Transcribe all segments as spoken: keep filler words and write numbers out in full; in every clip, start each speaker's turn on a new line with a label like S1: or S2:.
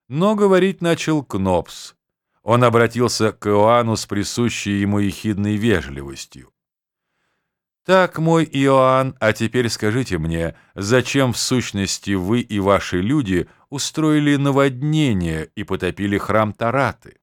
S1: Но говорить начал Кнопс. Он обратился к Иоанну с присущей ему ехидной вежливостью. «Так, мой Иоанн, а теперь скажите мне, зачем в сущности вы и ваши люди устроили наводнение и потопили храм Тараты?»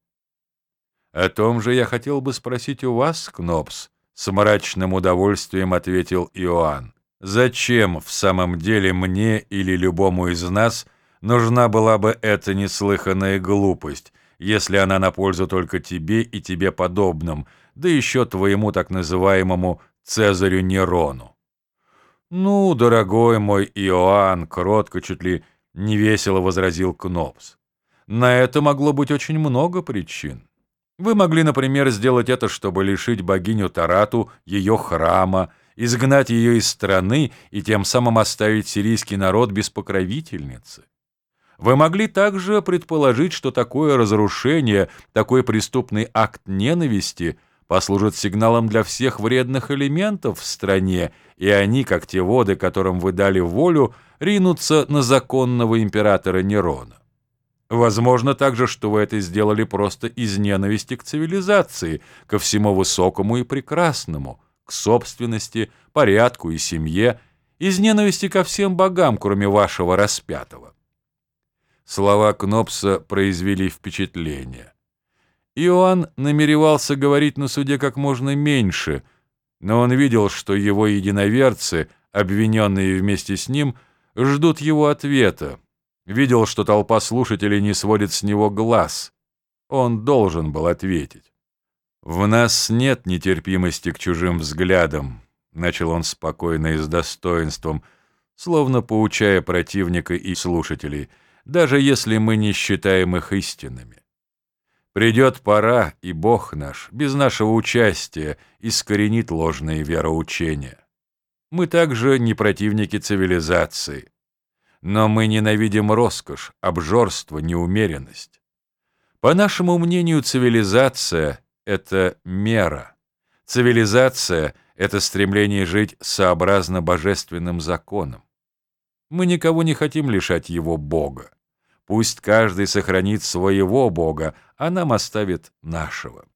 S1: «О том же я хотел бы спросить у вас, Кнопс», — с мрачным удовольствием ответил Иоанн. «Зачем в самом деле мне или любому из нас нужна была бы эта неслыханная глупость, если она на пользу только тебе и тебе подобным, да еще твоему так называемому Цезарю Нерону?» «Ну, дорогой мой Иоанн», — кротко, чуть ли невесело возразил Кнопс, «на это могло быть очень много причин. Вы могли, например, сделать это, чтобы лишить богиню Тарату ее храма, изгнать ее из страны и тем самым оставить сирийский народ без покровительницы. Вы могли также предположить, что такое разрушение, такой преступный акт ненависти послужит сигналом для всех вредных элементов в стране, и они, как те воды, которым вы дали волю, ринутся на законного императора Нерона. Возможно также, что вы это сделали просто из ненависти к цивилизации, ко всему высокому и прекрасному, к собственности, порядку и семье, из ненависти ко всем богам, кроме вашего распятого». Слова Кнопса произвели впечатление. Иоанн намеревался говорить на суде как можно меньше, но он видел, что его единоверцы, обвиненные вместе с ним, ждут его ответа, видел, что толпа слушателей не сводит с него глаз. Он должен был ответить. «В нас нет нетерпимости к чужим взглядам», — начал он спокойно и с достоинством, словно поучая противника и слушателей, даже если мы не считаем их истинными. Придет пора, и Бог наш, без нашего участия, искоренит ложные вероучения. Мы также не противники цивилизации, но мы ненавидим роскошь, обжорство, неумеренность. По нашему мнению, цивилизация — это мера. Цивилизация — это стремление жить сообразно божественным законам. Мы никого не хотим лишать его Бога. Пусть каждый сохранит своего Бога, а нам оставит нашего.